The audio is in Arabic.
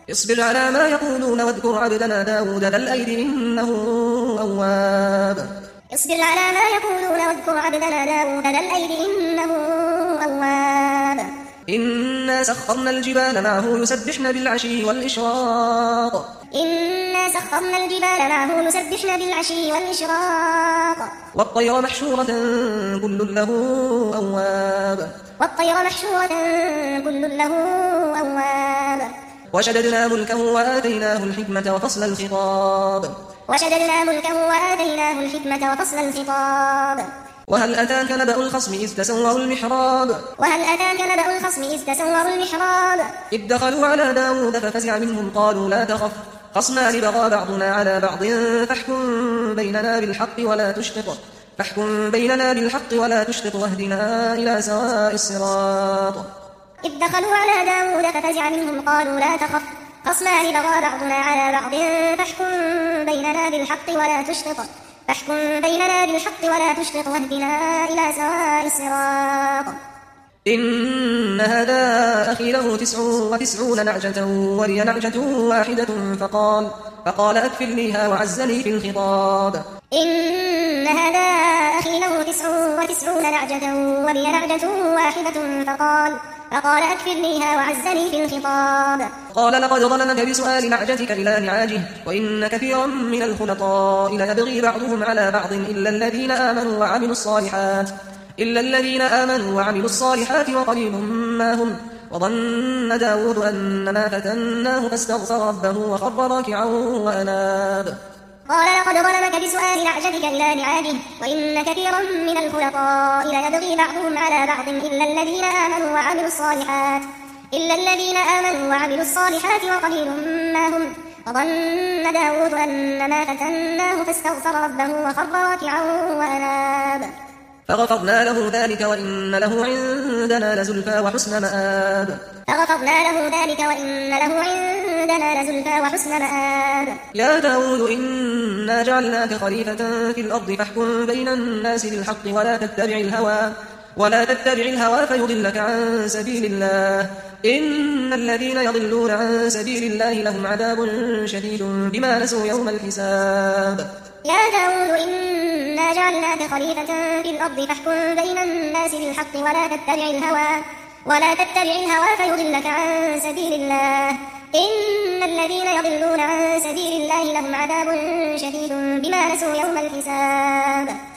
اصبر على ما يقولون واذكر عبدنا داود ذا الأيد إنه أواب اصبر على ما يقولون واذكر عبدنا داود ذا الأيد إنه أواب إنا سخرنا الجبال معه يسبحن بالعشي والإشراق إنا سخرنا الجبال معه يسبحن بالعشي والإشراق والطير محشورة كل له أواب وشددنا ملكه وآتيناه الحكمة وفصل الخطاب وهل أتاك نبأ الخصم إذ تسوروا المحراب إذ دخلوا على داود ففزع منهم قالوا لا تخف خصمان بغى بعضنا على بعض فاحكم بيننا بالحق ولا تشطط واهدنا إلى سواء الصراط إذ دخلوا على داود ففزع منهم قالوا لا تخف خصمان بغى بعضنا على بعض فاحكم بيننا بالحق ولا تشطط واهدنا إلى سواء الصراط إن هذا أخي له 99 نعجة ولي نعجة واحدة فقال أكفلنيها وعزني في الخطاب إن هذا أخي له 99 نعجة ولي نعجة واحدة فقال أكفلنيها وعزني في الخطاب قال لقد ظلمك بسؤال نعجتك إلى نعاجه وإن كثيرا من الخلطاء ليبغي بعضهم على بعض إلا الذين آمنوا وعملوا الصالحات وقليل ما هم وظن داود أنما فتناه فاستغفر ربه وخر راكعا وأناب قال لقد ظلمك بسؤال نعجتك إلى نعاجه وإن كثيرا من الخلطاء ليبغي بعضهم على بعض إلا الذين آمنوا وعملوا الصالحات وقليل ما هم وظن داود أنما فتناه فاستغفر ربه وخر راكعا وأناب فغفرنا له ذلك وإن له عندنا لزلفى وحسن مآب يا داود إنا جعلناك خليفة في الأرض فاحكم بين الناس بالحق ولا تتبع الهوى فيضلك عن سبيل الله إن الذين يضلون عن سبيل الله لهم عذاب شديد بما نسوا يوم الحساب يا داود إنا جعلناك خليفة في الأرض فاحكم بين الناس بالحق ولا تتبع الهوى فيضلك عن سبيل الله إن الذين يضلون عن سبيل الله لهم عذاب شديد بما نسوا يوم الحساب